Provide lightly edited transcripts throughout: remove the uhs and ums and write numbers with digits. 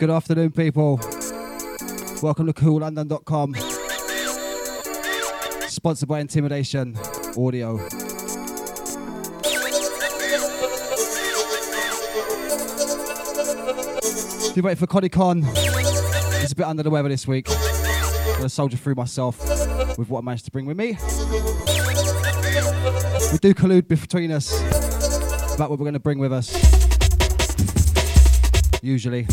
Good afternoon, people. Welcome to coollondon.com. Sponsored by Intimidation Audio. If you wait for Connie Con, he's a bit under the weather this week. I'm going to soldier through myself with what I managed to bring with me. We do collude between us about what we're going to bring with us. Usually.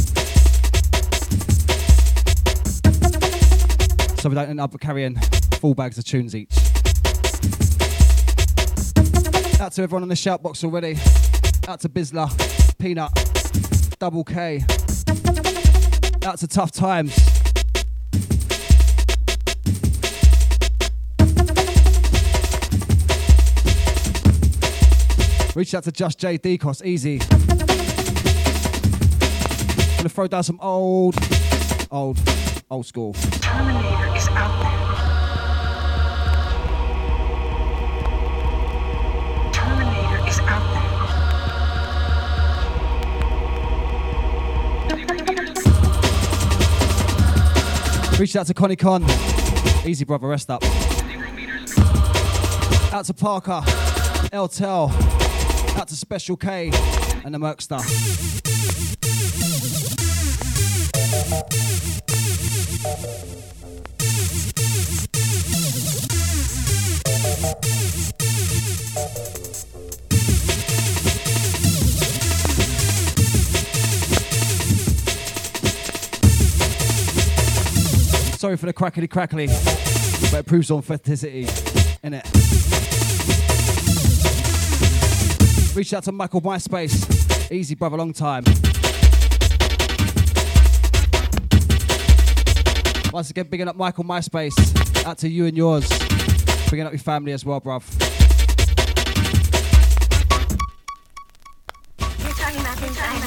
So we don't end up carrying full bags of tunes each. Out to everyone on the shout box already. Out to Bizla, Peanut, Double K. Out to Tough Times. Reach out to Just J, Decos, easy. Gonna throw down some old school. Terminator is out there. Terminator is out there. Reach out to Connie Con. Easy, brother, rest up. Out to Parker, L-Tel. Out to Special K and the Merkster. Sorry for the crackly, but it proves authenticity, innit? Reach out to Michael MySpace. Easy, brother, long time. Once again, bigging up Michael MySpace. Out to you and yours. Bigging up your family as well, bruv. You're talking about things I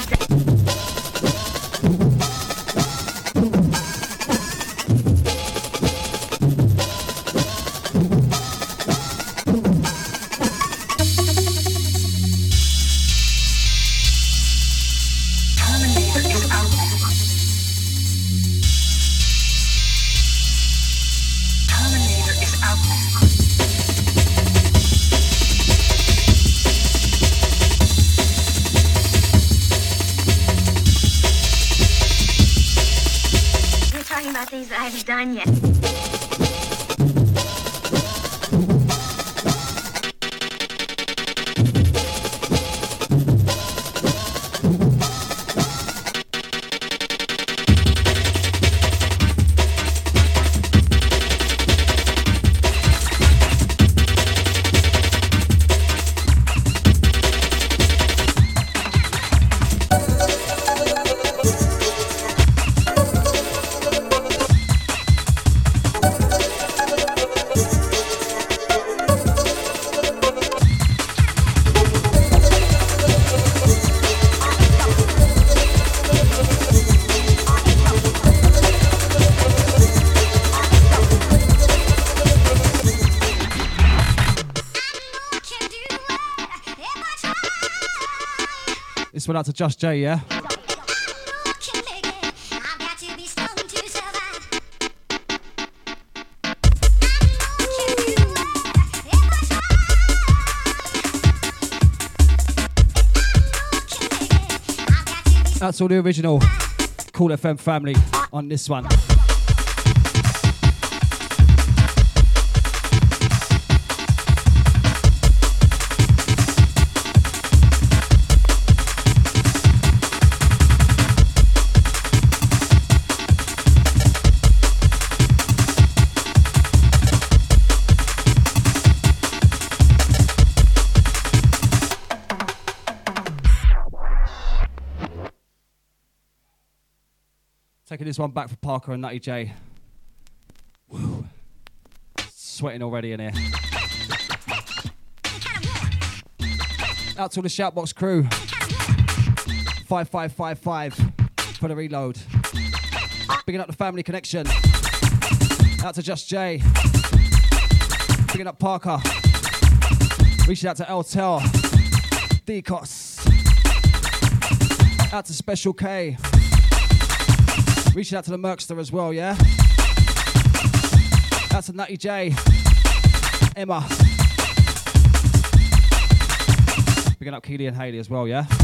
haven't done yet. This one out to Just J, yeah? That's all the original Cool FM family on this one. Taking this one back for Parker and Nutty J. Woo. Sweating already in here. Out to the Shoutbox crew. 5555 for the reload. Picking up the family connection. Out to Just J. Picking up Parker. Reaching out to L-Tel. Decos. Out to Special K. Reaching out to the Merkster as well, yeah? That's a Nutty J. Emma. Picking up Keely and Haley as well, yeah?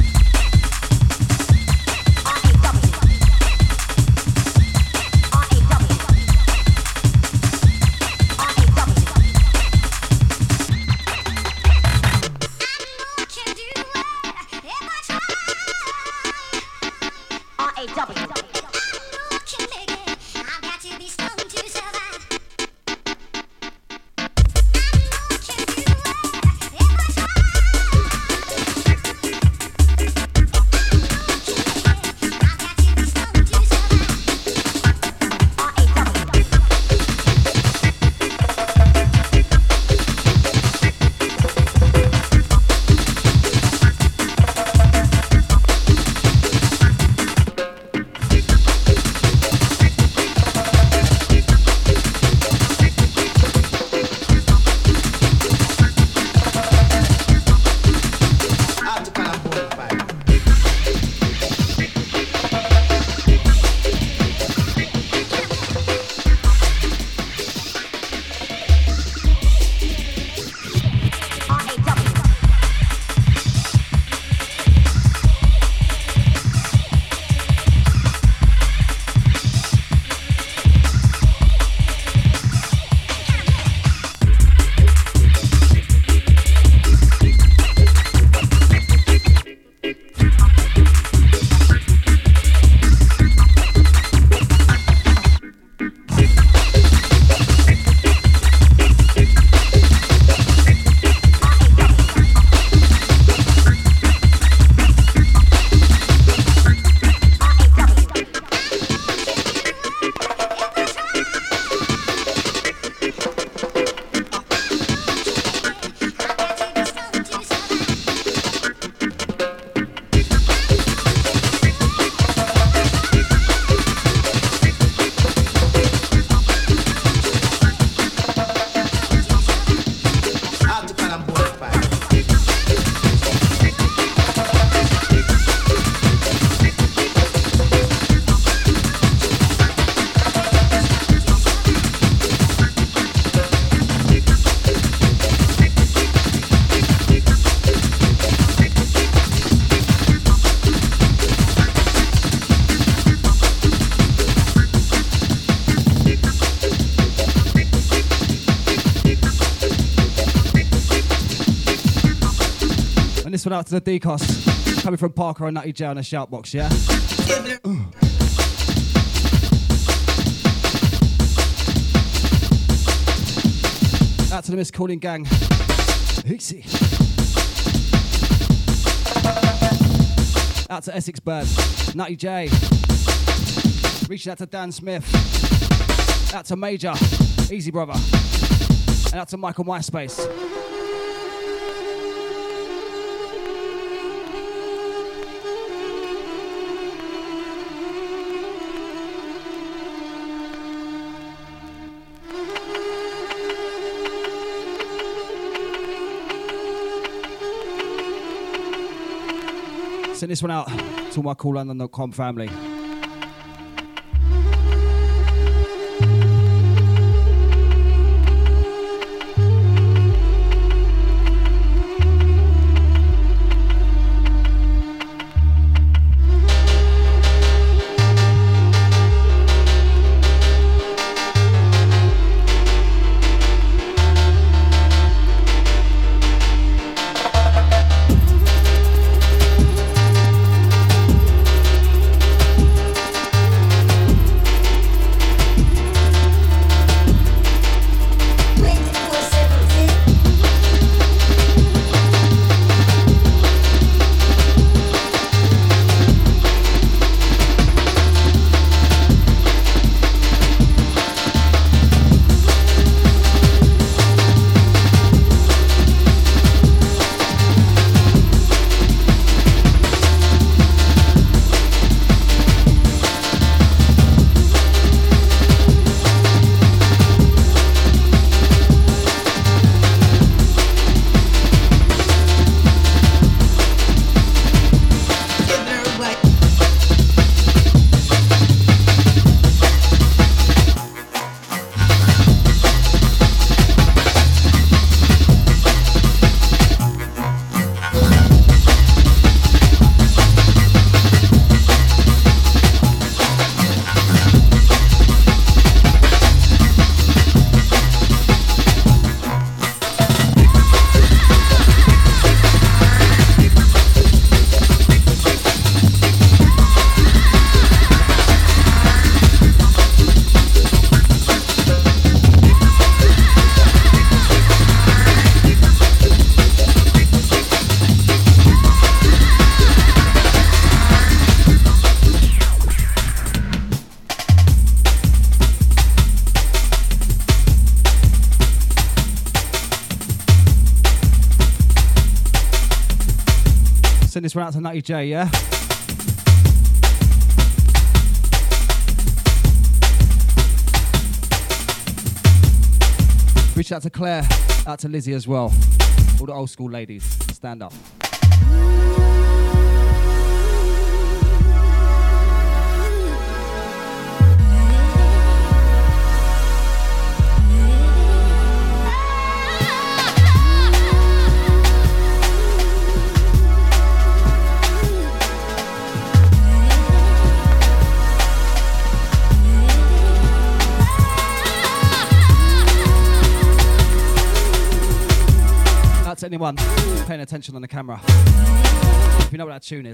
This one out to the Decos, coming from Parker and Nutty J on the shout box, yeah? Out to the Miss Calling Gang. Easy. Out to Essex Bird, Nutty J. Reaching out to Dan Smith. Out to Major, Easy Brother. And out to Michael MySpace. Send this one out to my CoolLondon.com family. Send this one out to Nutty J, yeah? Reach out to Claire, out to Lizzie as well. All the old school ladies, stand up. To anyone paying attention on the camera, if you know what that tune is.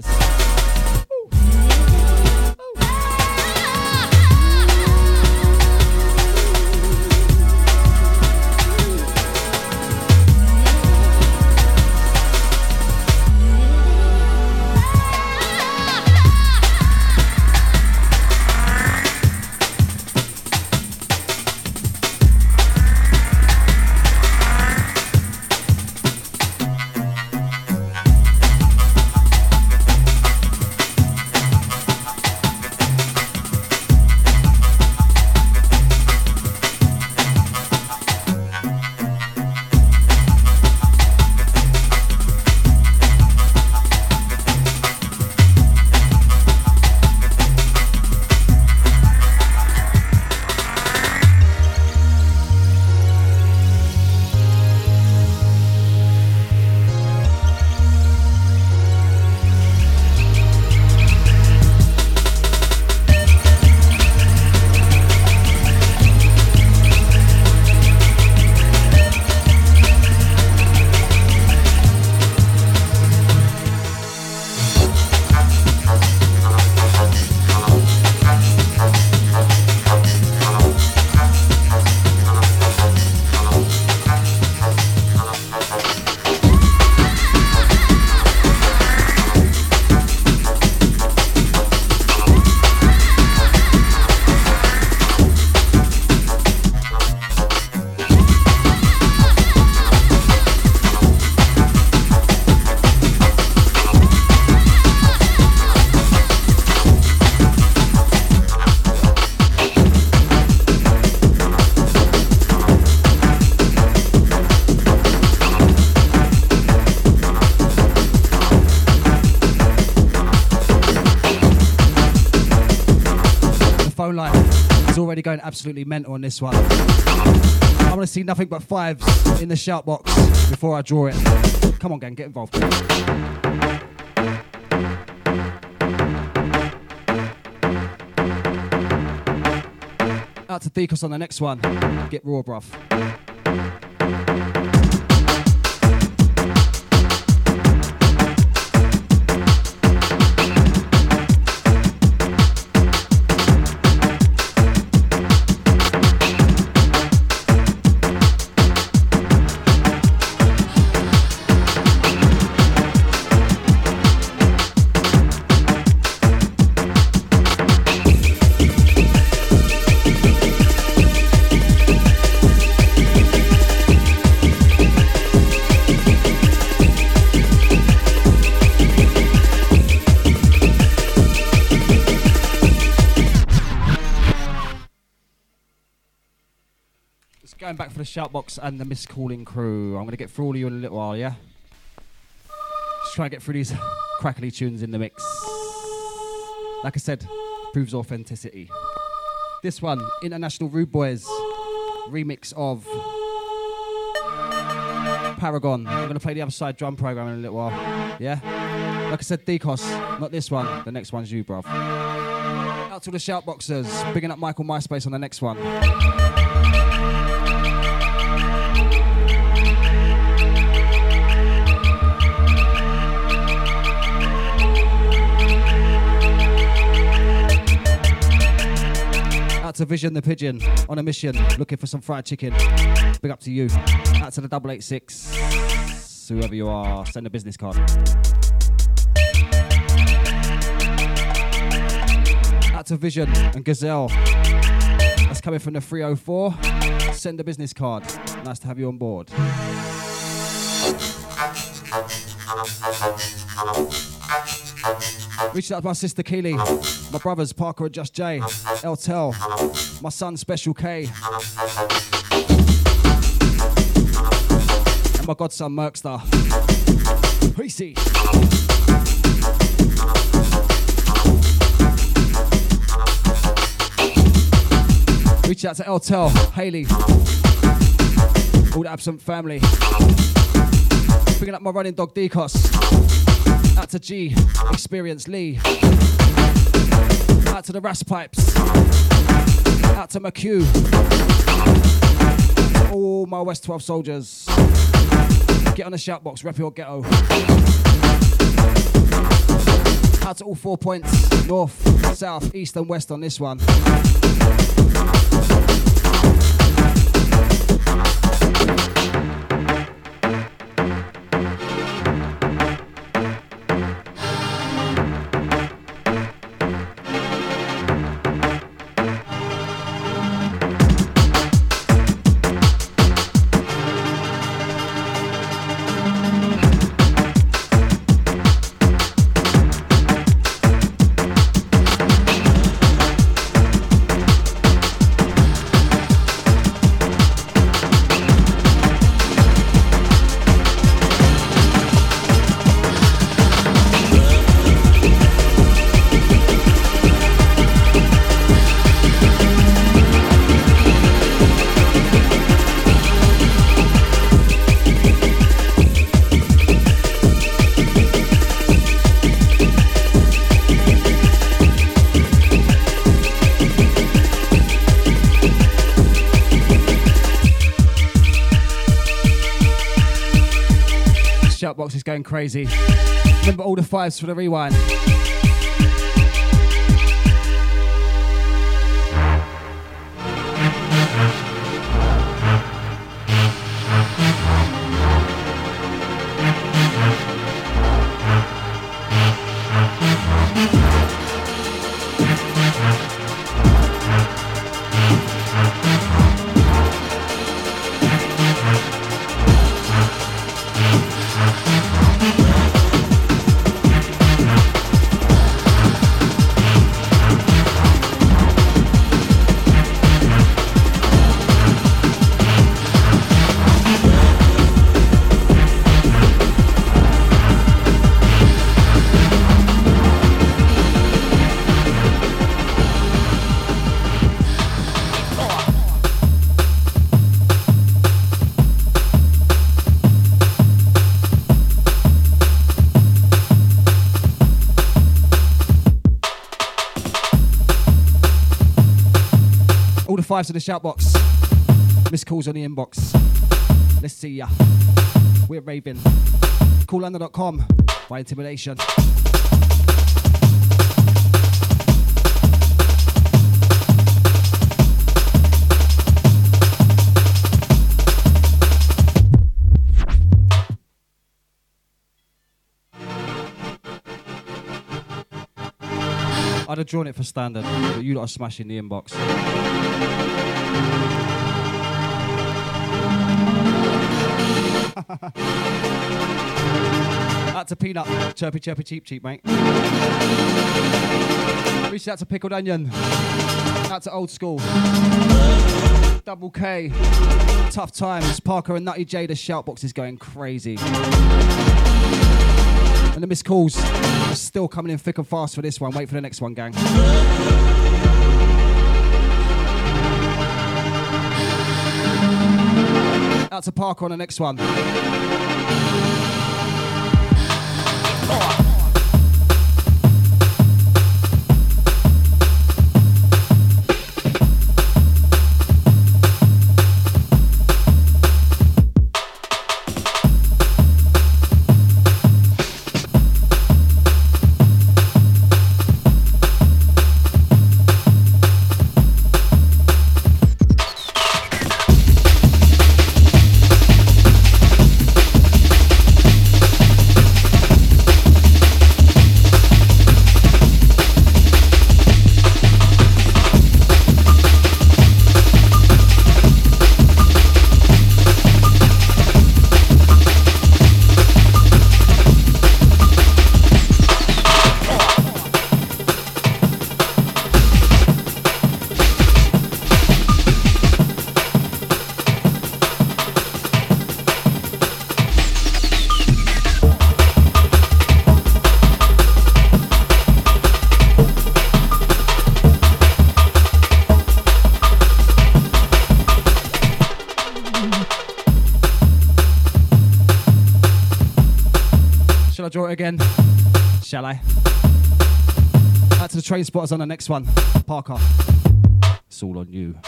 Phone line is already going absolutely mental on this one. I want to see nothing but fives in the shout box before I draw it. Come on, gang, get involved. Out to Thekos on the next one. Get raw, bruv. Going back for the shoutbox and the miscalling crew. I'm going to get through all of you in a little while, yeah? Just try and get through these crackly tunes in the mix. Like I said, proves authenticity. This one, International Rude Boys, remix of Paragon. I'm going to play the other side drum program in a little while, yeah? Like I said, Thekos, not this one. The next one's you, bruv. Out to the shoutboxers, bigging up Michael MySpace on the next one. Out to Vision the Pigeon, on a mission, looking for some fried chicken. Big up to you. Out to the 886, whoever you are, send a business card. Out to Vision and Gazelle. That's coming from the 304. Send a business card. Nice to have you on board. Reached out to my sister Keely, my brothers Parker and Just J, Eltel, my son Special K, and my godson Merkstar. Peacey. Reach out to Eltel, Haley, all the absent family. Picking up my running dog Decos. Out to G, Experience Lee. Out to the Raspipes. Out to McHugh. All my West 12 soldiers. Get on the shout box, rep your ghetto. Out to all 4 points, north, south, east and west on this one. Box is going crazy. Remember all the fives for the rewind. Fives in the shout box. Missed calls on the inbox. Let's see ya. We're raving. CallLondon.com by Intimidation. I'd have drawn it for standard, but you lot are smashing the inbox. Out to Peanut, chirpy, chirpy, cheap, cheap, mate. Reach out to Pickled Onion. Out to Old School. Double K. Tough Times. Parker and Nutty J. The shout box is going crazy. And the missed calls are still coming in thick and fast for this one. Wait for the next one, gang. Out to Parker on the next one. draw it again. Shall I? Out to the train spotters on the next one. Parker. It's all on you.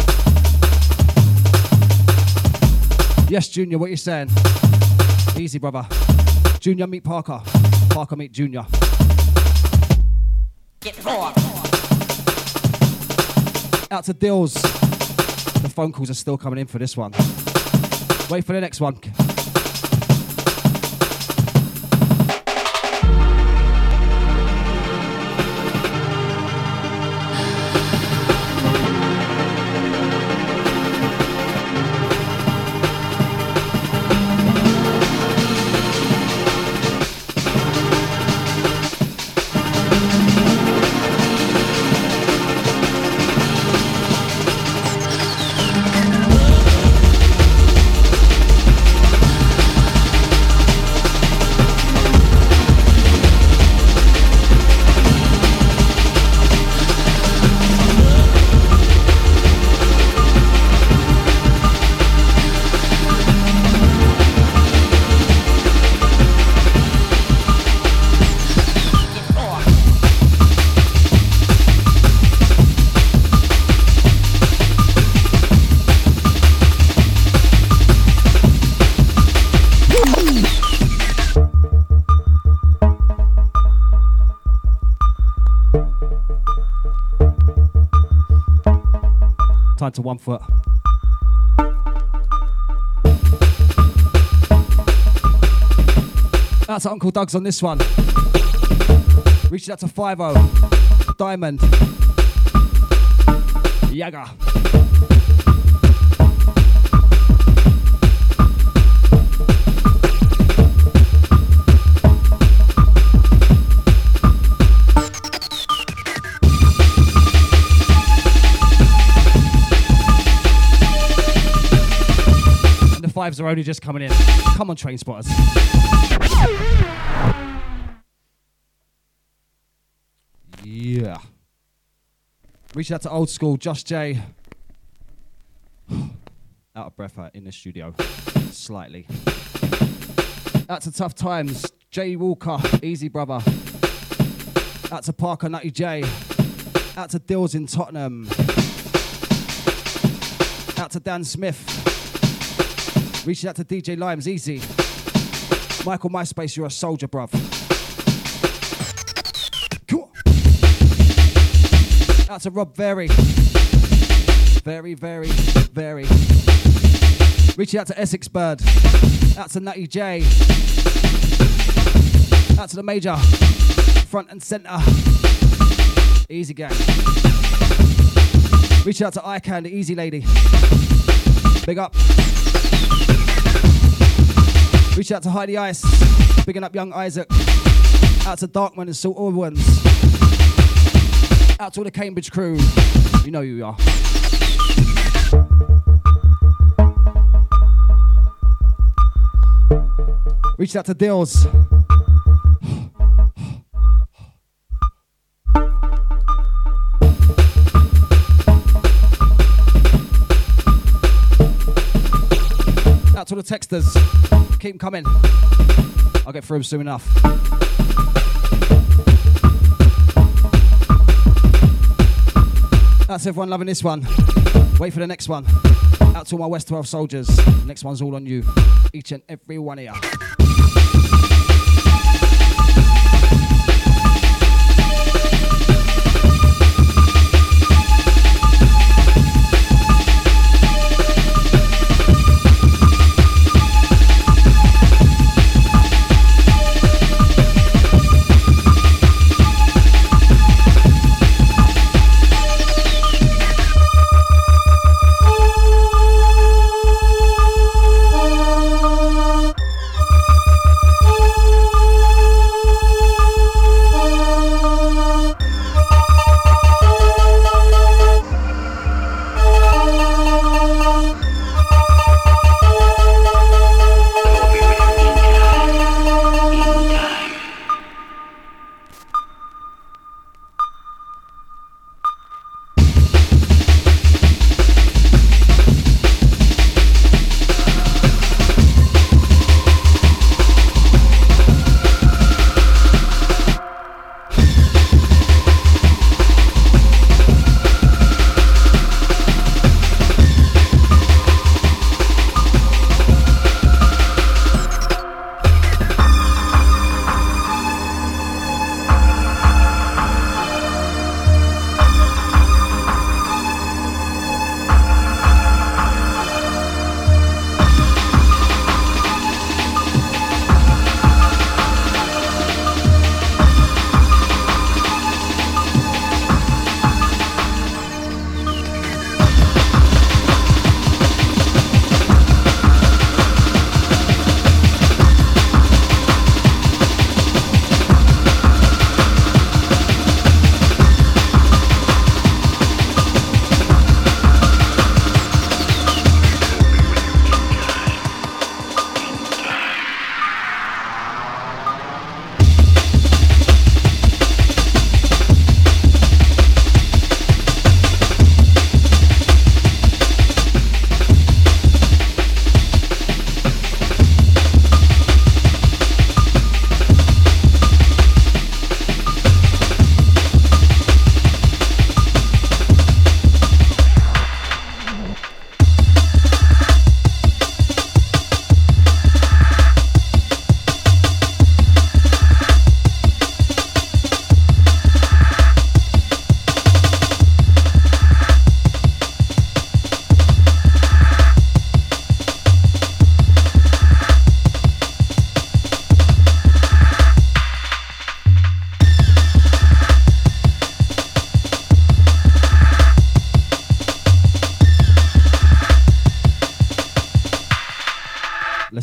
Yes, Junior, what you saying? Easy, brother. Junior meet Parker. Parker meet Junior. Get raw. Out to Dills. The phone calls are still coming in for this one. Wait for the next one. Time to 1 foot. Out to Uncle Doug's on this one. Reaching out to 5-0. Diamond. Yaga. Fives are only just coming in. Come on, train spotters. Yeah. Reaching out to old school, Josh J. Out of breath in the studio. Slightly. Out to Tough Times, Jay Walker, Easy Brother. Out to Parker Nutty J. Out to Dills in Tottenham. Out to Dan Smith. Reaching out to DJ Limes, Easy. Michael MySpace, you're a soldier, bruv. Cool. Out to Rob Very. Very. Reaching out to Essex Bird. Out to Nutty J. Out to the Major. Front and centre. Easy gang. Reaching out to Ican, the Easy Lady. Big up. Reach out to Heidi Ice, bigging up young Isaac. Out to Darkman and Salt Orwans. Out to all the Cambridge crew. You know who you are. Reach out to Dills. Out to the texters. Keep them coming. I'll get through them soon enough. That's everyone loving this one. Wait for the next one. Out to all my West 12 soldiers. Next one's all on you. Each and every one of you.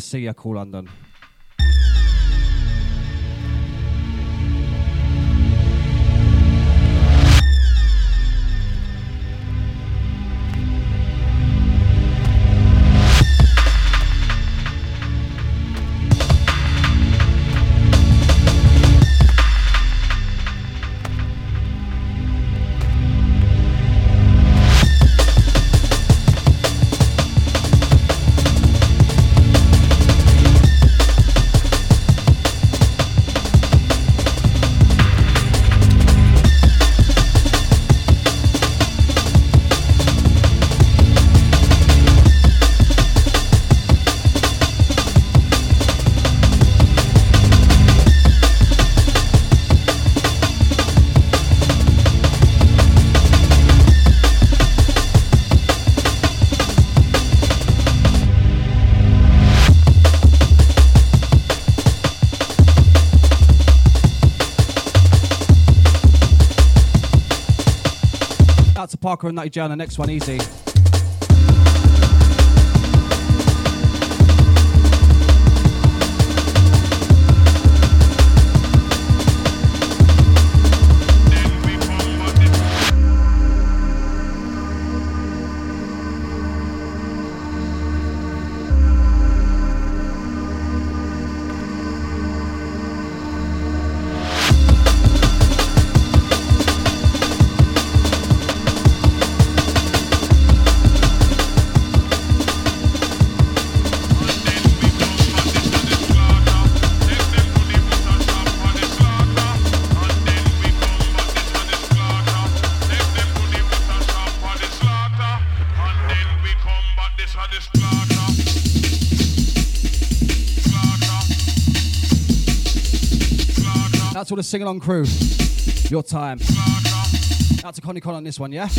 see ya, Cool London. Parker and Nutty J on the next one, easy. Out to all the sing-along crew. Your time. Out to Connie Con on this one, yeah?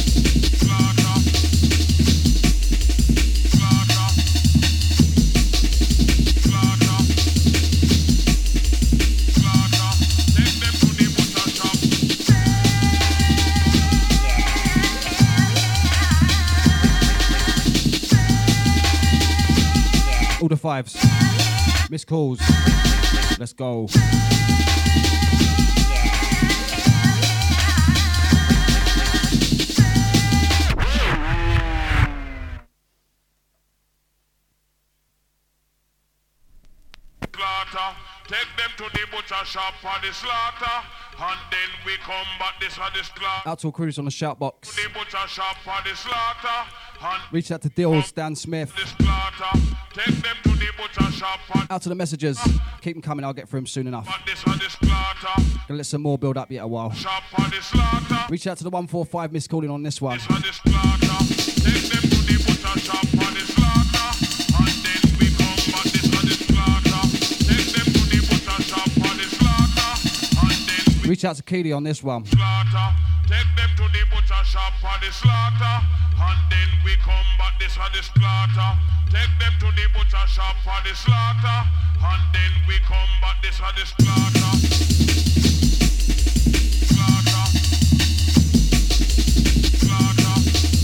All the fives. Missed calls. Let's go. Take them to the butcher shop for the slaughter, and then we come back this for the slaughter. Out to all crews on the shout box. To the butcher shop for the slaughter, and reach out to Dills, Dan Smith. The slaughter. Take them to the butcher shop for out to the messages. Keep them coming, I'll get through them soon enough. This for the slaughter. Gonna let some more build up yet a while. Shop for the slaughter. Reach out to the 145 missed calling on this one. This for the slaughter. Take them to the butcher shop for the slaughter, and then we come back this for the slaughter. Take them to the butcher shop for the slaughter, and then we reach out to Keely on this one. Slaughter. Take them to the butcher shop for the slaughter, and then we come back this for the slaughter. Take them to the butcher shop for the slaughter, and then we come back this for the slaughter. Slaughter. Slaughter.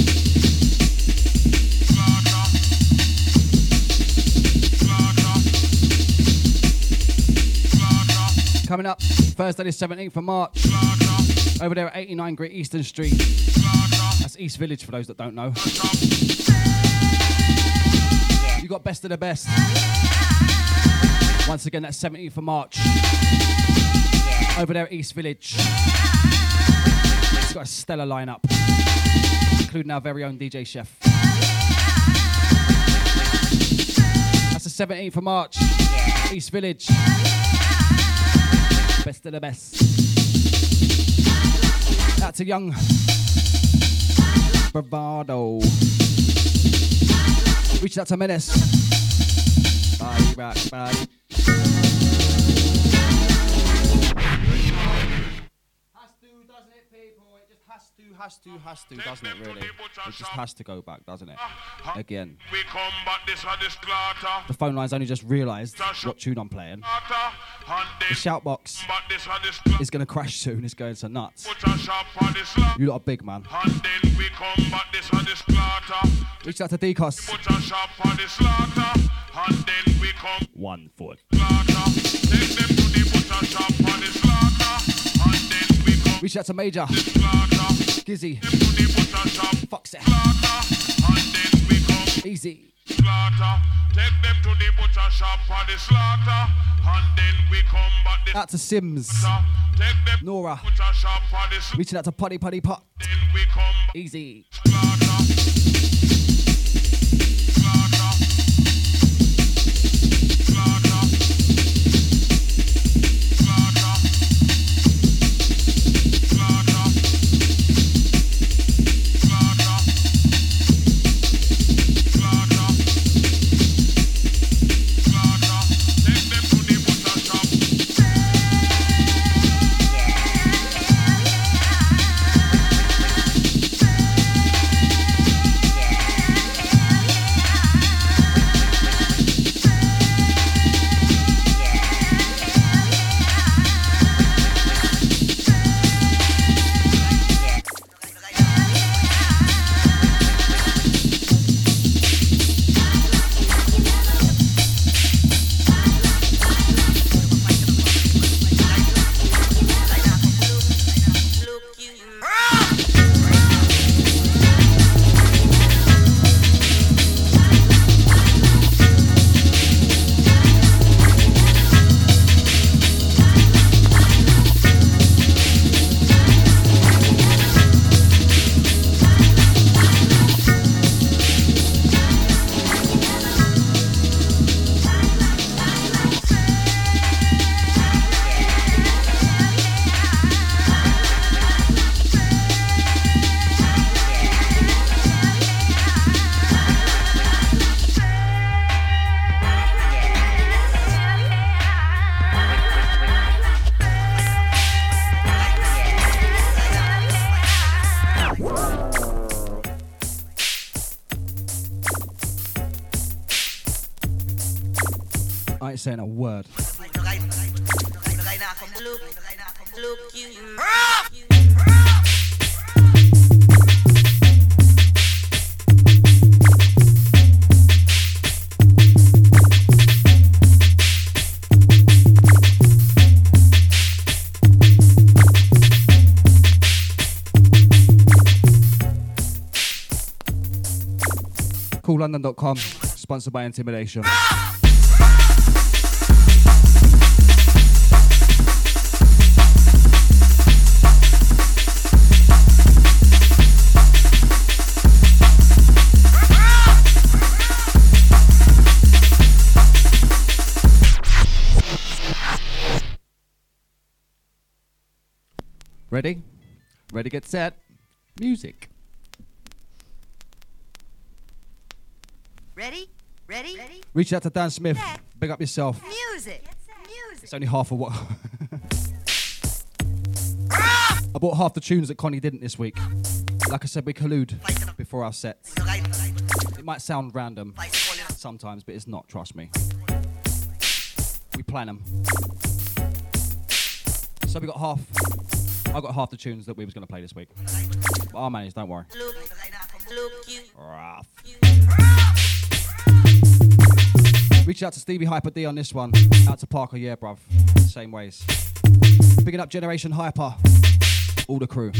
Slaughter. Slaughter. Slaughter. Coming up Thursday the 17th of March. Slaughter. Over there at 89 Great Eastern Street. That's East Village for those that don't know. You got Best of the Best. Once again, that's 17th of March. Over there at East Village. It's got a stellar lineup, including our very own DJ Chef. That's the 17th of March. East Village. Best of the Best. Out to Young Bravado. Reach out to Menace. Body rock, body. Has to, doesn't it, people? It just has to, doesn't it, really? It just has to go back, doesn't it? Again. We come back this for the slaughter. The phone line's only just realised what tune I'm playing. The shout box is going to crash soon. It's going so nuts. You lot are big, man. Reach out to Decos. and then we come 1 foot. slaughter. Take them to the butcher shop for the slaughter, and then we come Reach out to Major, slaughter. Gizzy, To the butcher shop Fox it, slaughter, and then we come Easy. slaughter. Take them to the butcher shop for the slaughter, and then we come back the Out to Sims, slaughter. Take them to Nora, the butcher shop for the slaughter, reaching out to Putty Putty Pot, then we come back Easy. slaughter. Slaughter. Slaughter. Slaughter. Slaughter. Slaughter. Slaughter. Slaughter. Take them to the butcher shop. I ain't saying a word. CoolLondon.com, sponsored by Intimidation. Ready? Ready, get set. Music. Ready? Ready? Ready? Reach out to Dan Smith. Set. Big up yourself. Music. Music. It's only half of what. I bought half the tunes that Connie didn't this week. Like I said, we collude before our sets. It might sound random sometimes, but it's not, trust me. We plan them. So we got half. I got half the tunes that we was going to play this week. But I'll manage, don't worry. Rough. Reach out to Stevie Hyper D on this one. Out to Parker, yeah, bruv. Same ways. Picking up Generation Hyper. All the crew.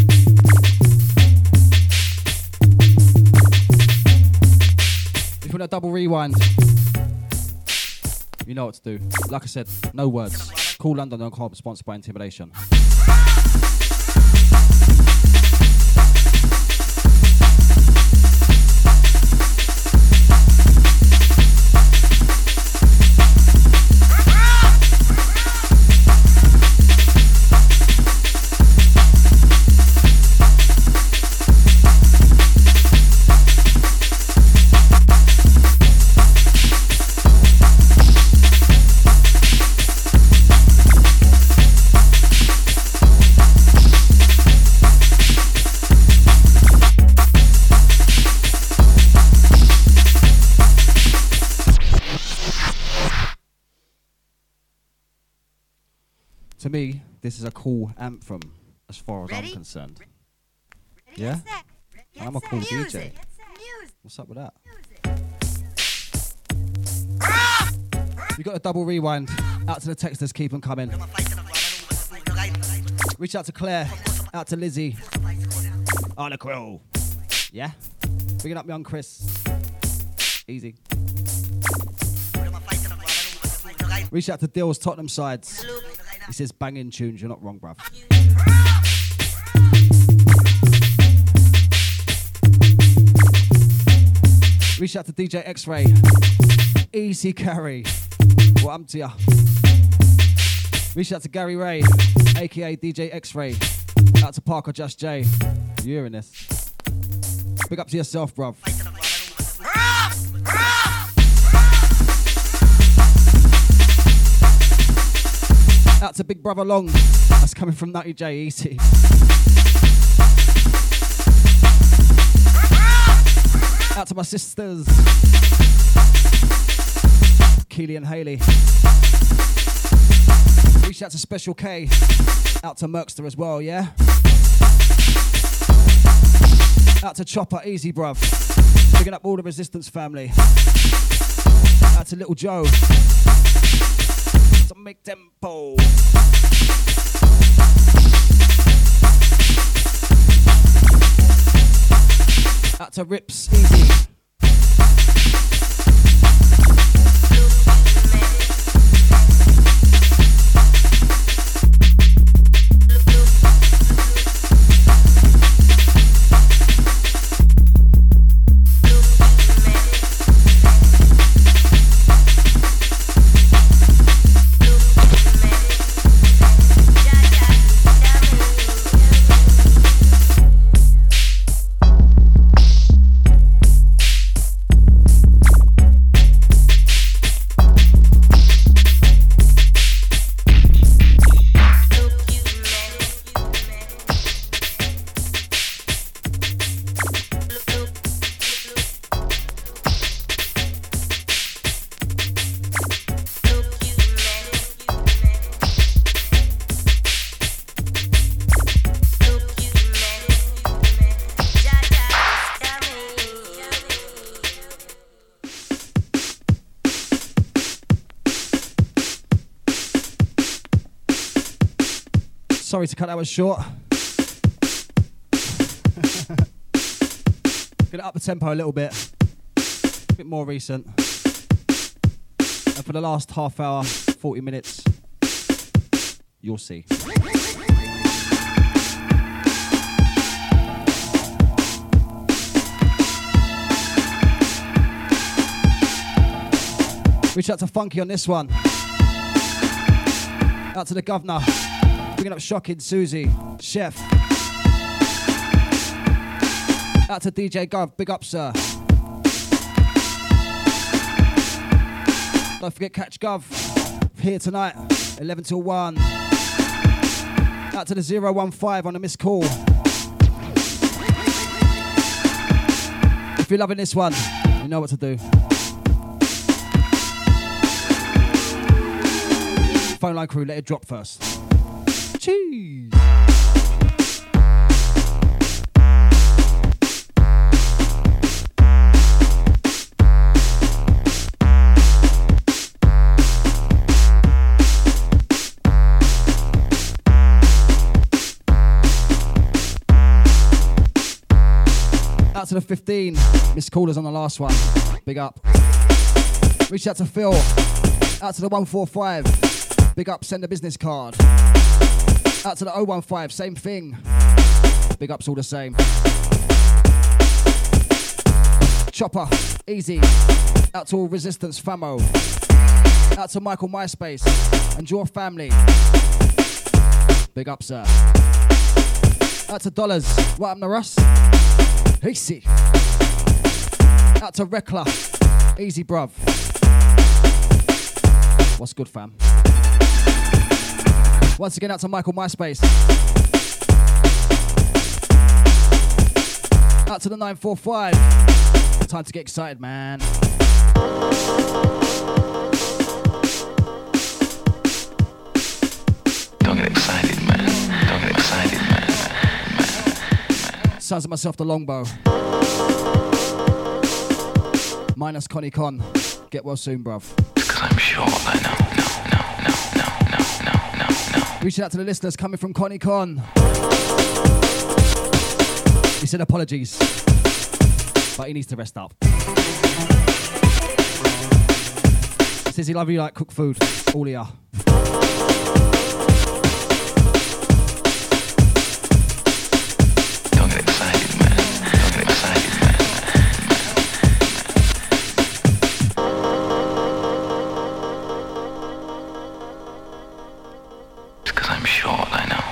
If you want a double rewind, you know what to do. Like I said, no words. CoolLondon.com, sponsored by Intimidation. To me, this is a cool anthem as far as I'm concerned. Yeah? And I'm a cool DJ. What's up with that? You got a double rewind. Out to the texters, keep them coming. Reach out to Claire. Out to Lizzie. On the crew. Yeah? Bringing up young Chris. Easy. Reach out to Dill's Tottenham sides. He says banging tunes. You're not wrong, bruv. Reach out to DJ X-Ray. Easy carry. What up to ya? Reach out to Gary Ray, aka DJ X-Ray. Out to Parker Just J. You're in this. Big up to yourself, bruv. Out to Big Brother Long. That's coming from Nutty J. Easy. Out to my sisters, Keely and Haley. Reach out to Special K. Out to Merkster as well, yeah? Out to Chopper, easy bruv. Picking up all the Resistance family. Out to Little Joe. To make tempo. Out to Rips, easy. Sorry to cut that one short. Gonna up the tempo a little bit. A bit more recent. And for the last half hour, 40 minutes, you'll see. Reach out to Funky on this one. Out to the Governor. Bringing up Shocking Susie, Chef. Out to DJ Gov, big up, sir. Don't forget Catch Gov here tonight, 11 till 1. Out to the 015 on the missed call. If you're loving this one, you know what to do. Phone line crew, let it drop first. Cheese. Out to the 15, missed callers on the last one. Big up. Reach out to Phil. Out to the 145. Big up, send a business card. Out to the 015, same thing. Big ups all the same. Chopper, easy. Out to all Resistance famo. Out to Michael MySpace and your family. Big up, sir. Out to Dollars. What up, Russ? Easy. Out to Rekla. Easy, bruv. What's good, fam? Once again, out to Michael MySpace. Out to the 945. Time to get excited, man. Don't get excited, man. Don't get excited, man. Sounds of myself, the longbow. Minus Connie Con. Get well soon, bruv. I'm sure I know. Reaching out to the listeners coming from Connie Con. He said apologies, but he needs to rest up. Says he love you like cooked food. All here. Don't get excited, man. Don't get excited, man. Because I'm sure I know.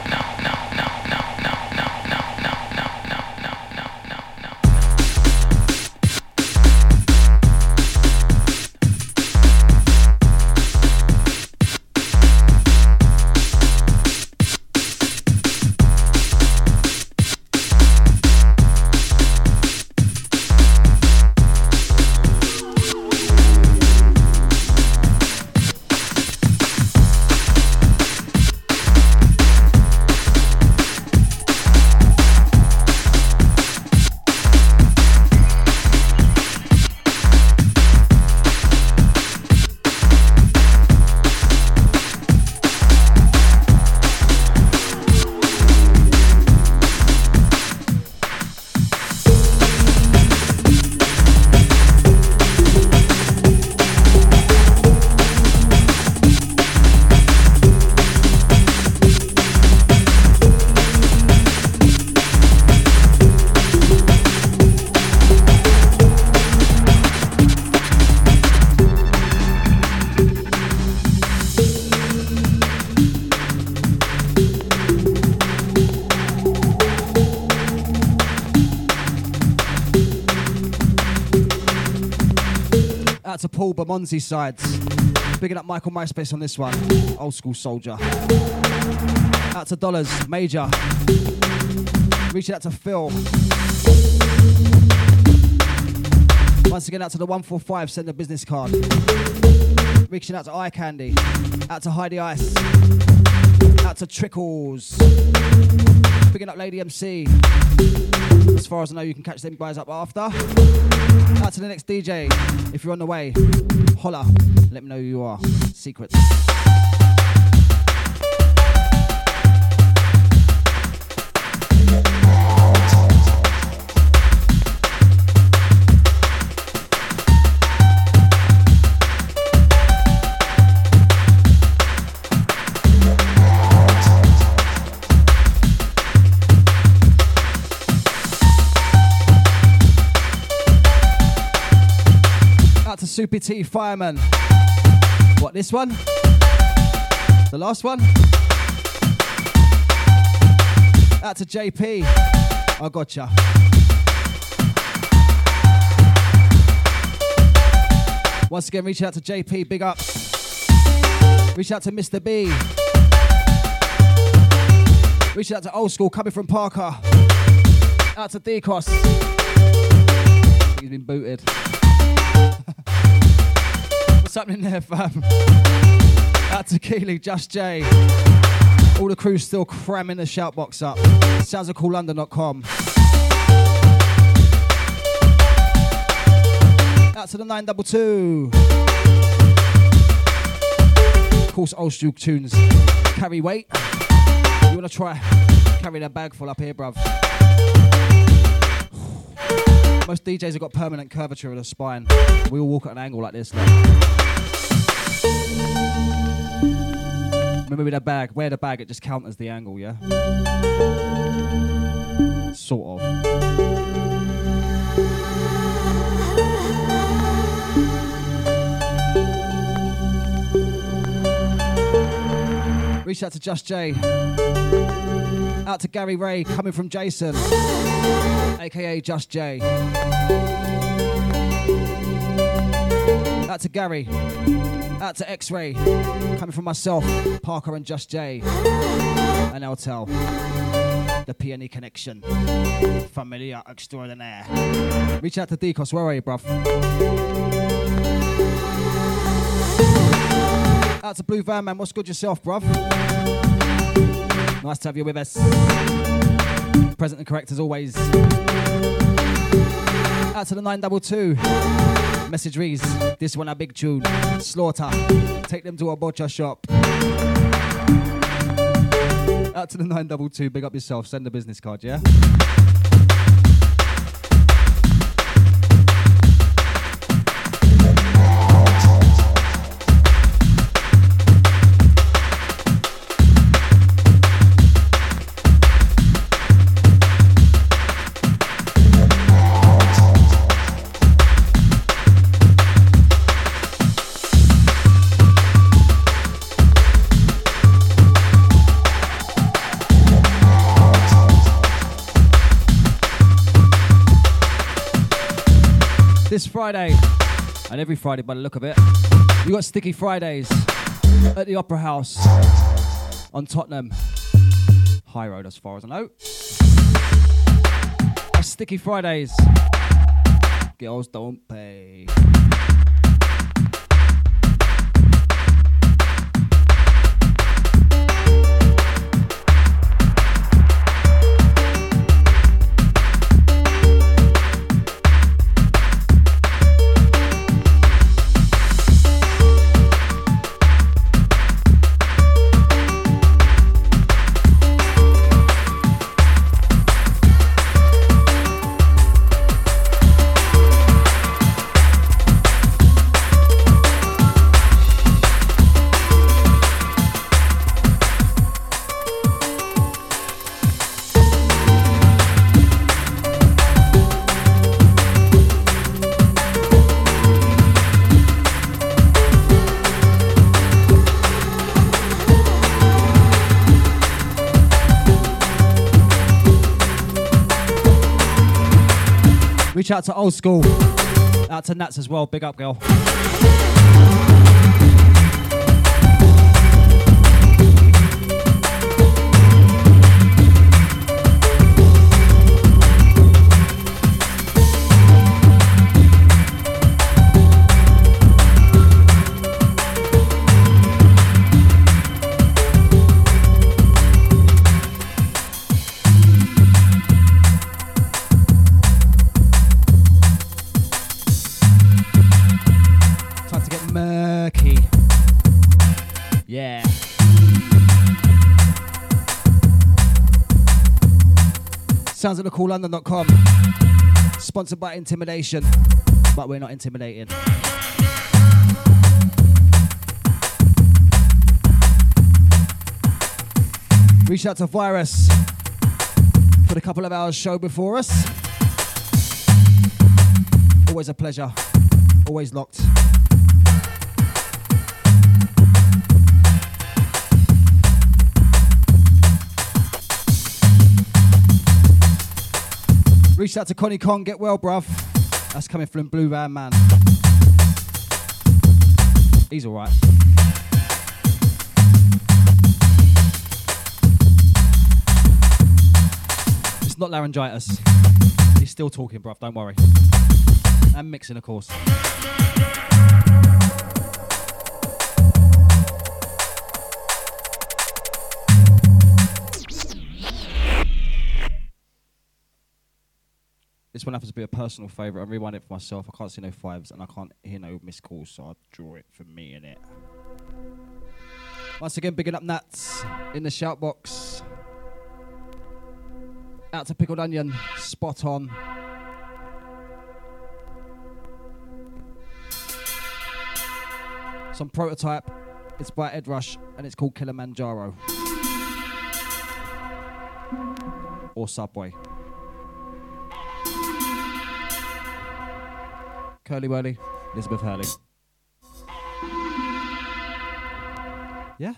Out to Paul Bermondsey sides. Bigging up Michael MySpace on this one. Old school soldier. Out to Dollars, Major. Reaching out to Phil. Once again out to the 145, send a business card. Reaching out to Eye Candy. Out to Heidi Ice. Out to Trickles. Picking up Lady MC. As far as I know, you can catch them guys up after. Out to the next DJ. If you're on the way, holla. Let me know who you are. Secrets. To Super T Fireman. What, this one? The last one? Out to JP. I gotcha. Once again, reach out to JP. Big ups. Reach out to Mr. B. Reach out to Old School coming from Parker. Out to Decos. He's been booted. What's happening there, fam? Out to Keely, Just J. All the crew's still cramming the shout box up. SoundsOfCoolLondon.com. Out to the 922. Of course, Old School tunes carry weight. You wanna try? Carry that bag full up here, bruv. Most DJs have got permanent curvature of the spine. We all walk at an angle like this. Remember with that bag, wear the bag, it just counts as the angle, yeah? Sort of. Reach out to Just J. Out to Gary Ray, coming from Jason, aka Just J. Out to Gary. Out to X-Ray, coming from myself, Parker and Just J. And I'll tell the Peony Connection. Familiar extraordinaire. Reach out to Decos, where are you, bruv? Out to Blue Van Man, what's good yourself, bruv? Nice to have you with us. Present and correct as always. Out to the 922. Message reads, this one a big tune. Slaughter, take them to a butcher shop. Out to the 922, big up yourself, send a business card, yeah? This Friday, and every Friday by the look of it, you got Sticky Fridays at the Opera House on Tottenham High Road, as far as I know. That's Sticky Fridays. Girls don't pay. Reach out to Old School. Out to Nats as well. Big up, girl. Yeah. Sounds at thecoolondon.com. Sponsored by Intimidation, but we're not intimidating. Reach out to Virus for the couple of hours show before us. Always a pleasure. Always locked. Reached out to Connie Kong, get well, bruv. That's coming from Blue Van Man. He's alright. It's not laryngitis. He's still talking, bruv, don't worry. And mixing, of course. This one happens to be a personal favourite. I'm rewinding it for myself. I can't see no fives and I can't hear no missed calls, so I'll draw it for me in it. Once again, bigging up Nats in the shout box. Out to Pickled Onion, spot on. Some Prototype. It's by Ed Rush and it's called Kilimanjaro. Or Subway. Curly Whirly, Elizabeth Hurley. Yeah?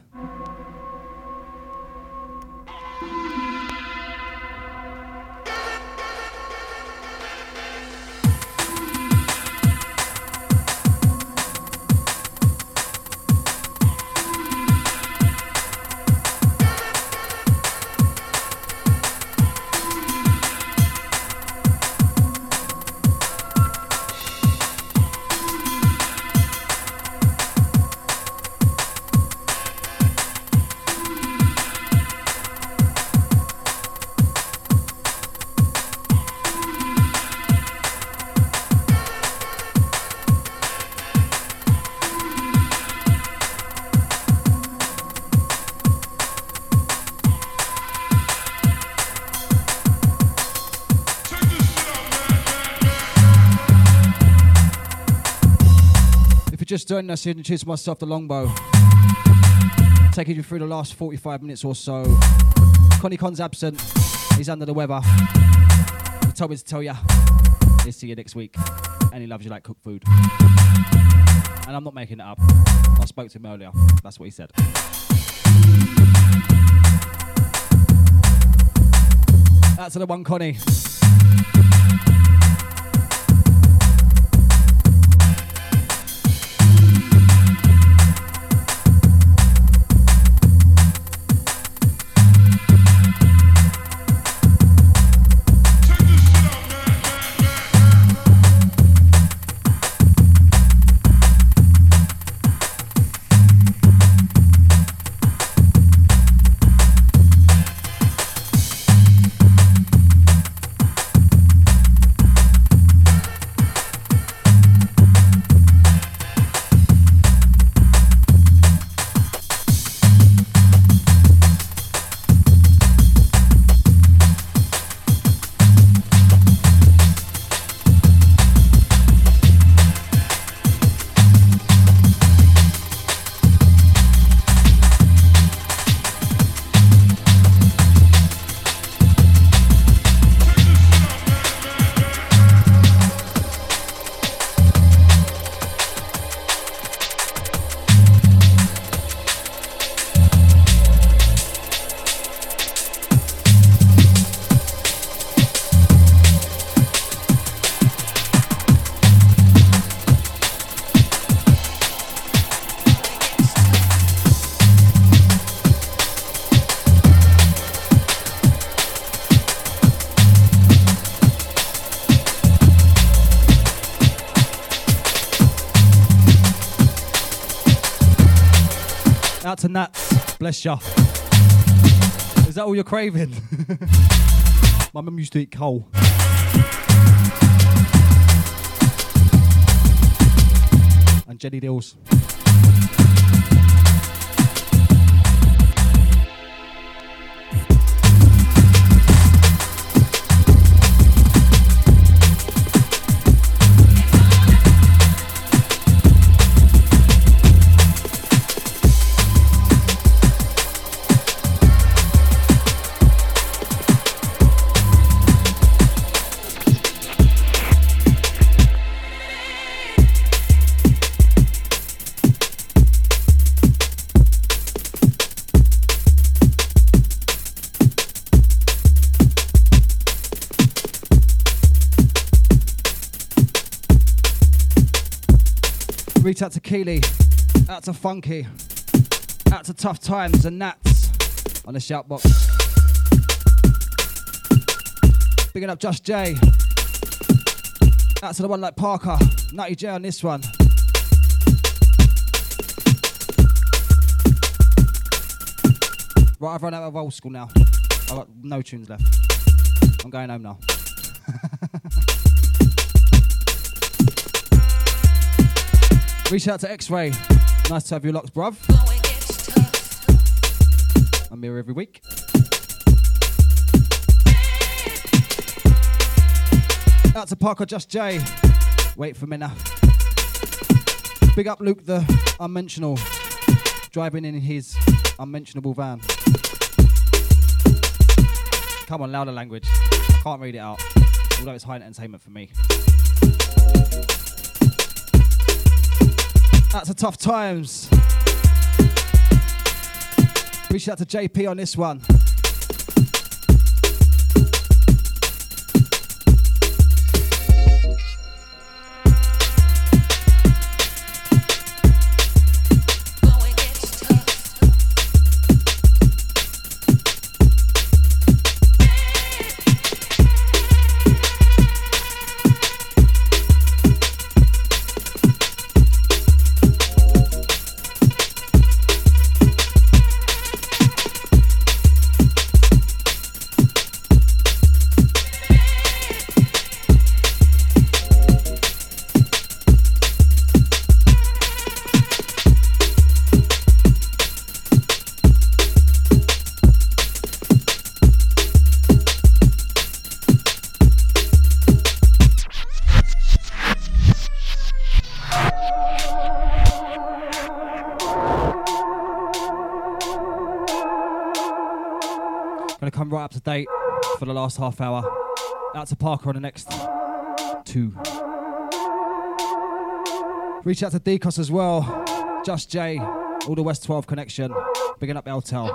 just joined us, introduce myself, the Longbow. Taking you through the last 45 minutes or so. Connie Con's absent. He's under the weather. He told me to tell you. He'll see you next week. And he loves you like cooked food. And I'm not making it up. I spoke to him earlier. That's what he said. That's the one, Connie. Out to Nats, bless ya. Is that all you're craving? My mum used to eat coal. And Jenny Dills. Reach out to Keely, out to Funky, out to Tough Times and Nats on the shout box. Bigging up Just J. Out to the one like Parker, Nutty J on this one. Right, I've run out of old school now. I've got no tunes left. I'm going home now. Reach out to X-Ray. Nice to have you locked, bruv. I'm here every week. Out to Parker Just J. Wait for me now. Big up Luke the Unmentionable. Driving in his unmentionable van. Come on, louder language. I can't read it out. Although it's high entertainment for me. That's a Tough Times. Reach out to JP on this one. come right up to date for the last half hour. Out to Parker on the next 2. Reach out to Decos as well. Just J, all the West 12 connection. Bigging up Eltel.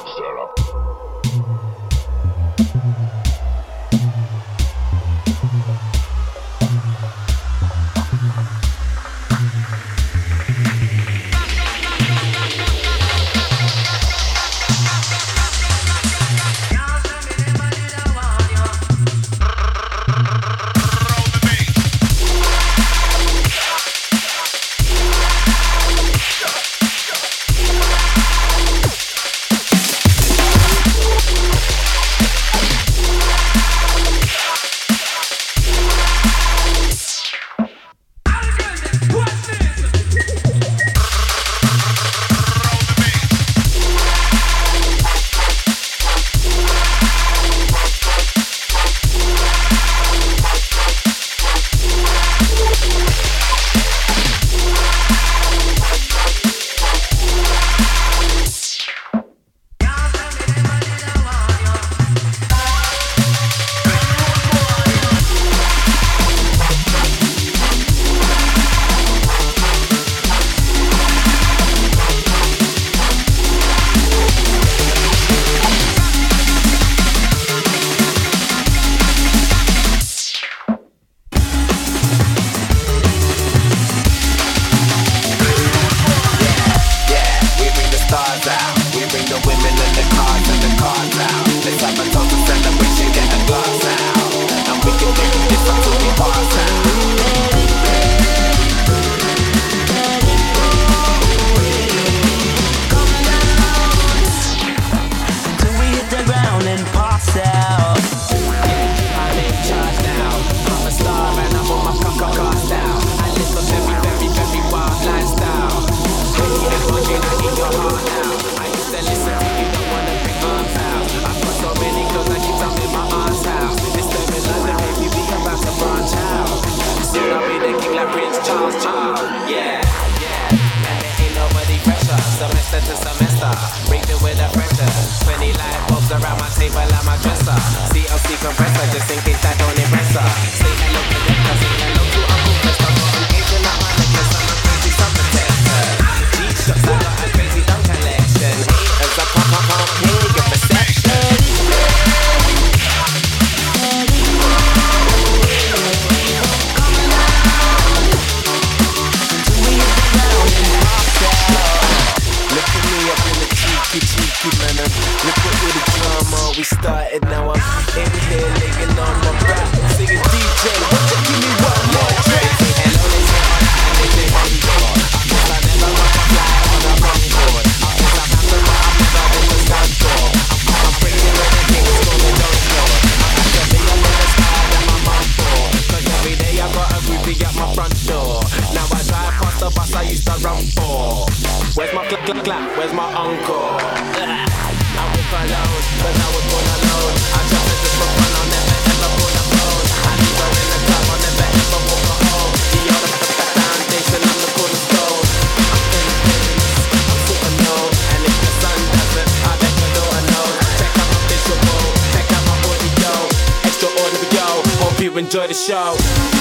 Enjoy the show.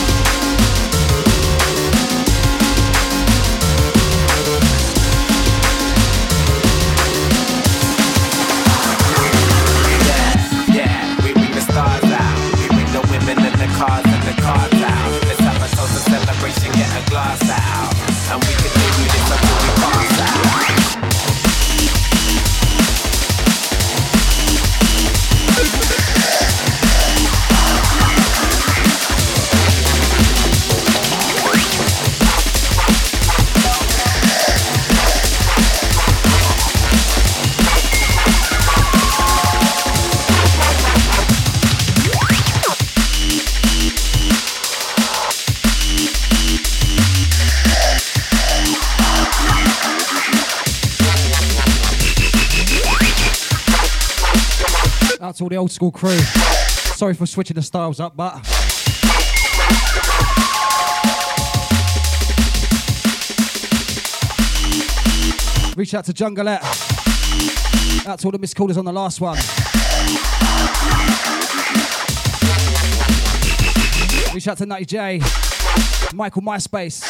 Yeah, we bring the stars out. We bring the women and the cars and the cars out. Let's have a toast, a celebration, get a glass out. And we can do this until we pass out. Out to all the old school crew. Sorry for switching the styles up, but reach out to Jungleette. Out to all the missed callers on the last one. Reach out to Nutty J, Michael MySpace.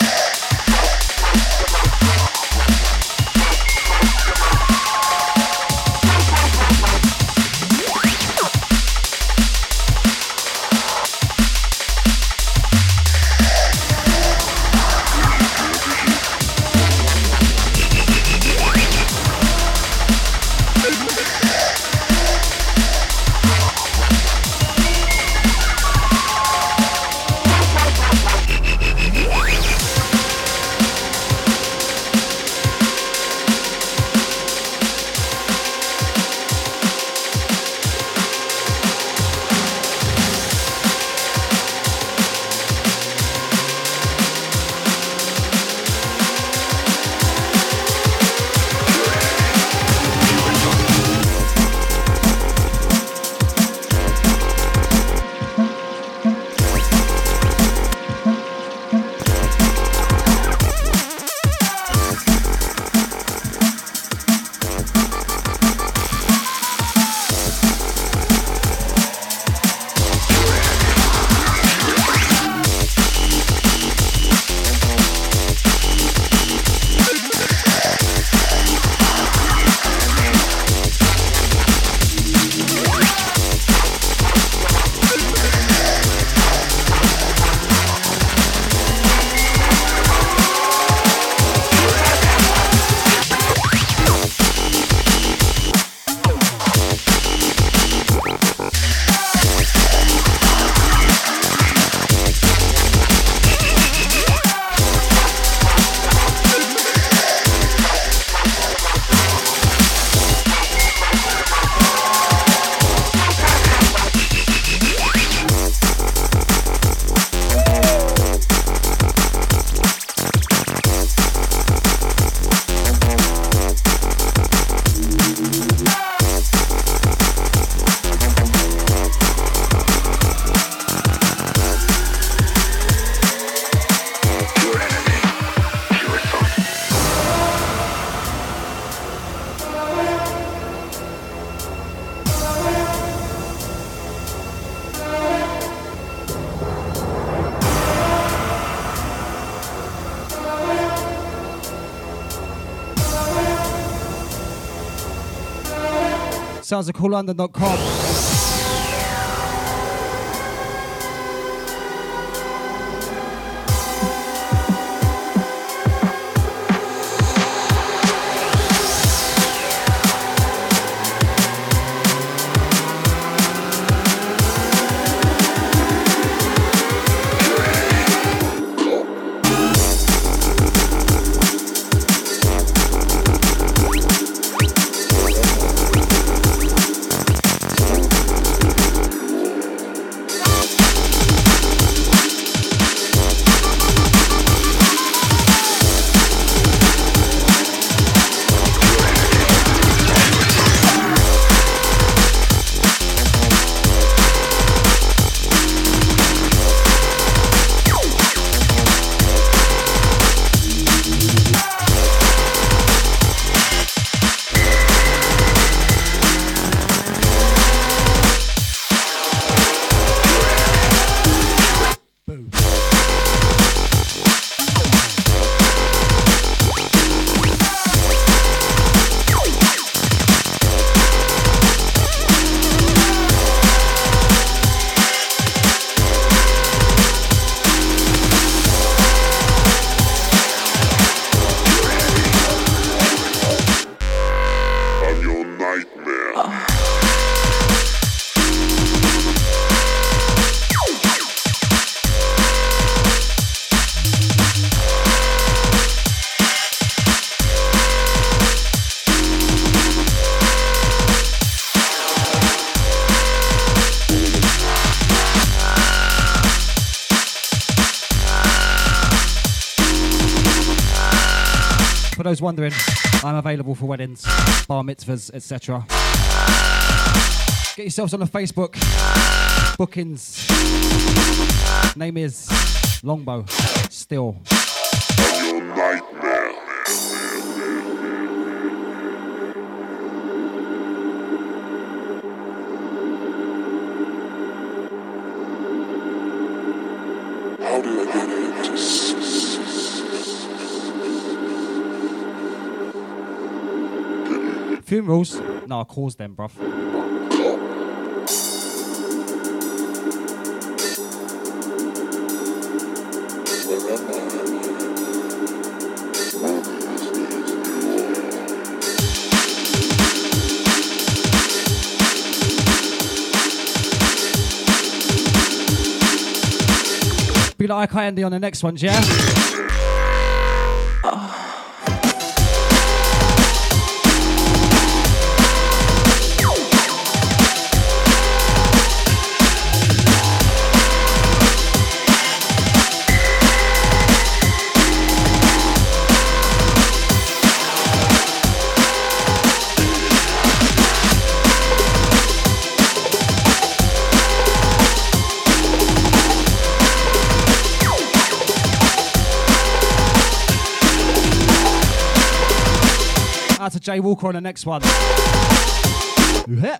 Sounds of CoolLondon.com. For those wondering, I'm available for weddings, bar mitzvahs, etc. Get yourselves on the Facebook. Bookings. Name is Longbow. Still. Your nightmare. Funerals? No, I caused them, bruv. Be like Andy on the next ones, yeah? Out to Jay Walker on the next one. Yeah.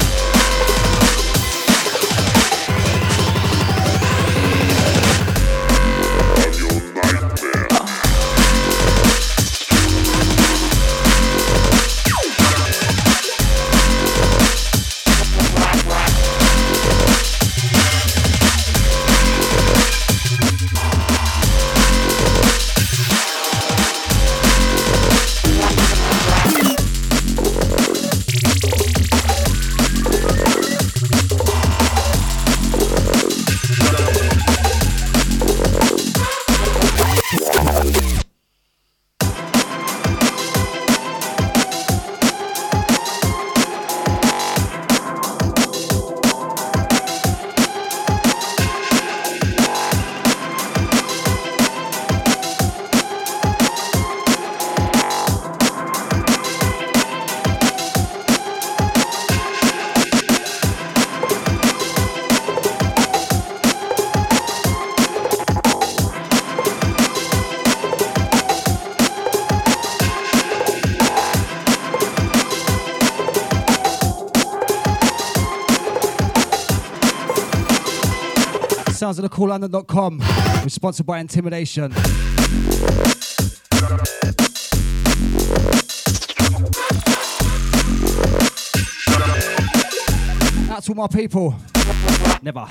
Sounds of the CoolLondon.com. We're sponsored by Intimidation. Out to all my people. Never.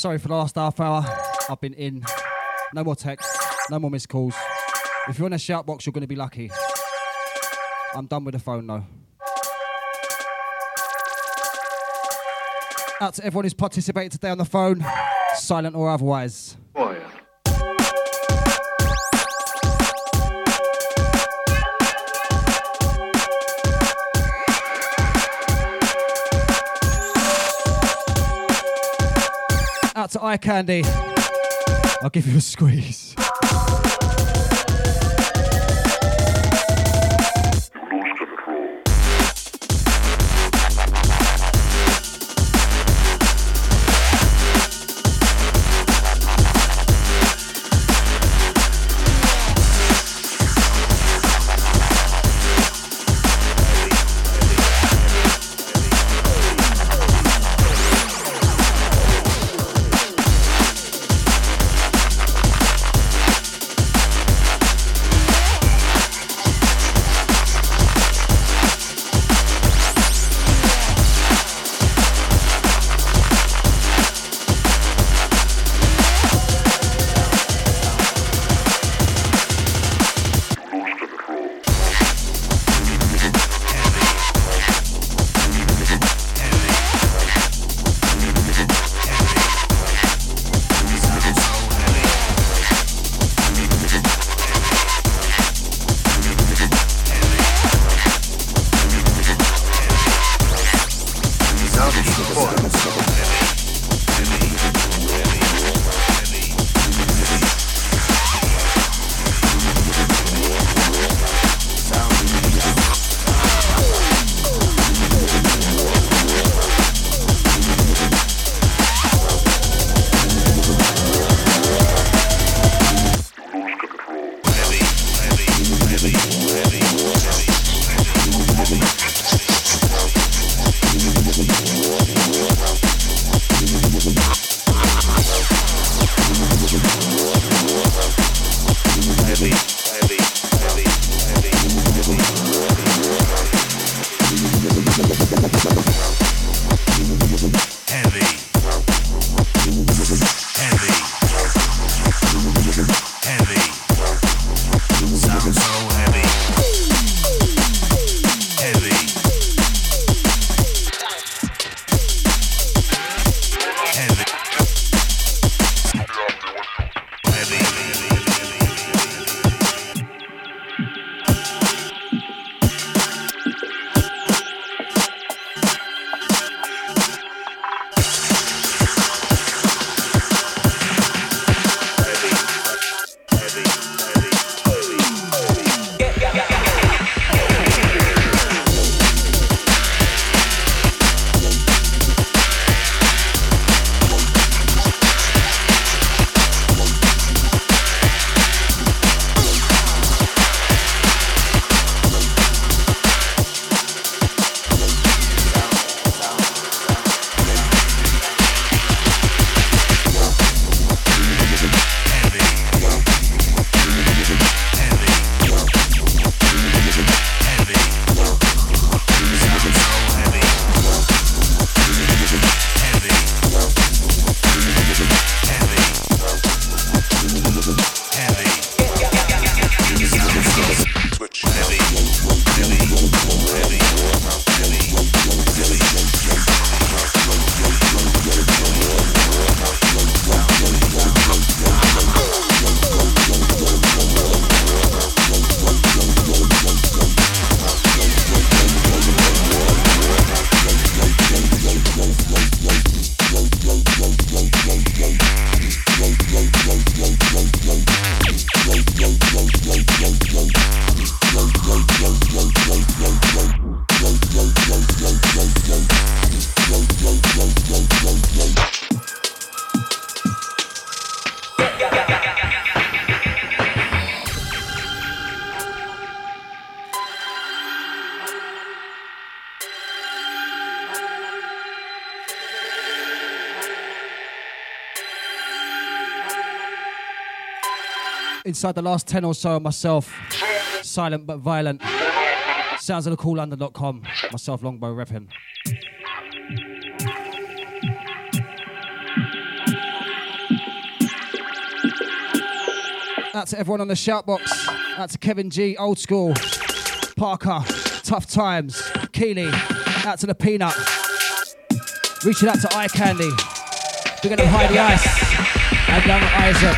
sorry for the last half hour. I've been in. No more texts, no more missed calls. If you're in a shout box, you're going to be lucky. I'm done with the phone though. Out to everyone who's participated today on the phone, silent or otherwise. Boy. Out to Eye Candy. I'll give you a squeeze. Inside the last 10 or so of myself, silent but violent. Sounds of the coollondon.com. Myself, Longbow, repping. Out to everyone on the shout box. Out to Kevin G, Old School. Parker, Tough Times. Keely. Out to the Peanut. Reaching out to Eye Candy. Big up Heidi Ice. And young Isaac.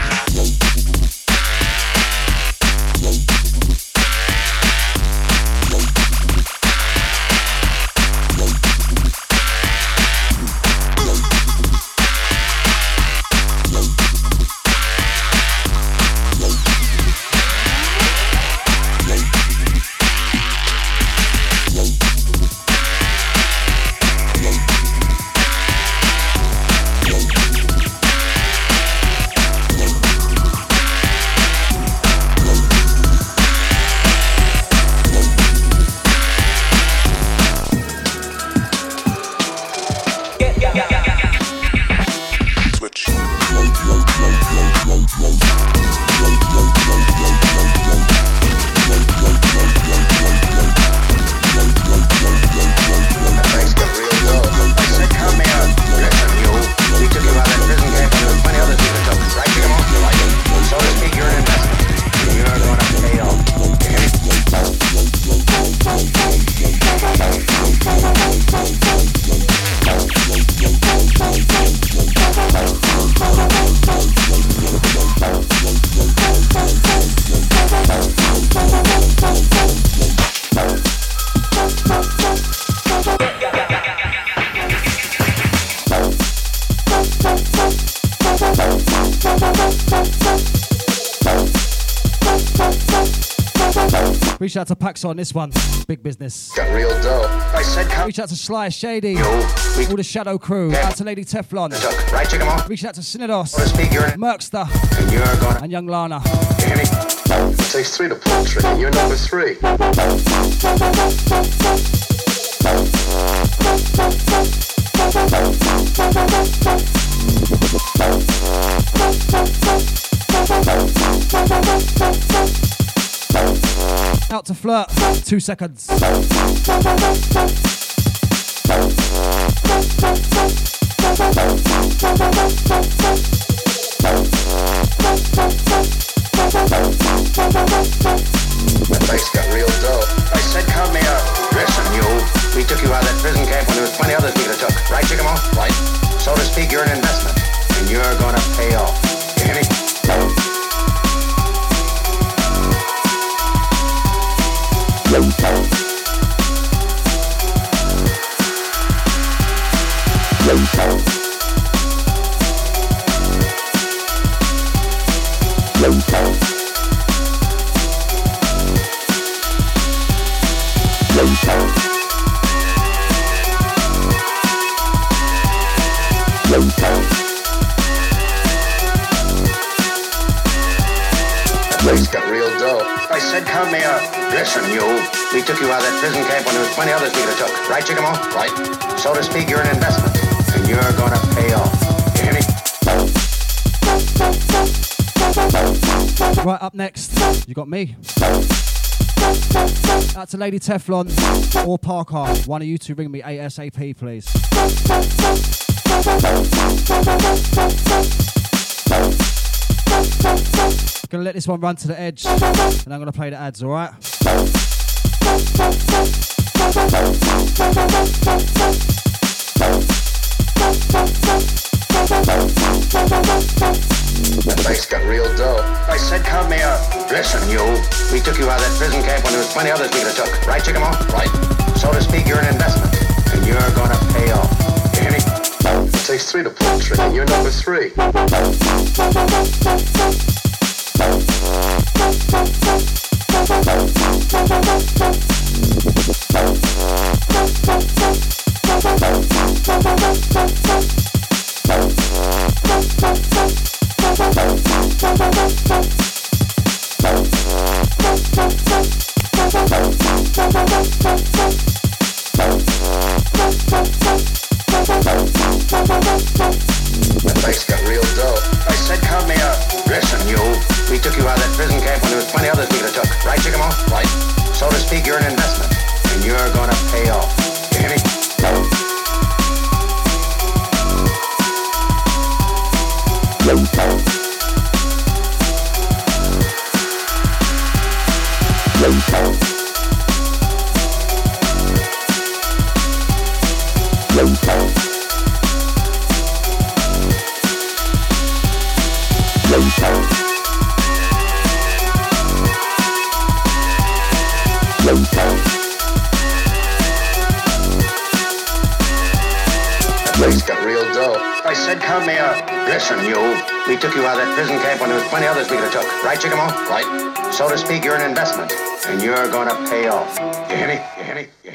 Reach out to Pax on this one. Big business. Got real dough. I said come. Reach out to Sly, Shady. Yo, all the Shadow crew. Yeah. Out to Lady Teflon. Right, check 'em out. Reach out to Synodos. Merkster. And you're gonna. And Young Lana. It takes 3 to pull a trigger. You're number 3. Out to Flirt. 2 seconds. The place got real dough. I said come here. Listen, you. We took you out of that prison camp when there was plenty others we could have took. Right, Chickamauga? Right. So to speak, you're an investment. And you're gonna pay off. You hear me? The place got real dough. I said come here. Listen, you. We took you out of that prison camp when there was plenty others we could have took. Right, Chickamauga? Right. So to speak, you're an investment. And you're gonna pay off. You hear me? Right, up next, you got me. Out to Lady Teflon or Parker. One of you two ring me ASAP, please. Gonna let this one run to the edge, and I'm gonna play the ads, alright? The place got real dough. I said come here. Listen, you. We took you out of that prison camp when there was plenty others we could have took. Right, Chickamauga? Right. So to speak, you're an investment. And you're gonna pay off. You hear me? It takes 3 to pull a trigger. You're number 3. The place got real dough. I said come here. Listen, you. We took you out of that prison camp when there was plenty others we could have took. Right, Chickamauga? Right. So to speak, you're an investment. And you're gonna pay off. You hear me? Place got real dull. I said, count me out. Listen, you. We took you out of that prison camp when there was plenty others we could have took. Right, Chicamo? Right. So to speak, you're an investment. And you're gonna pay off. You hear me? You hear me? You hear me?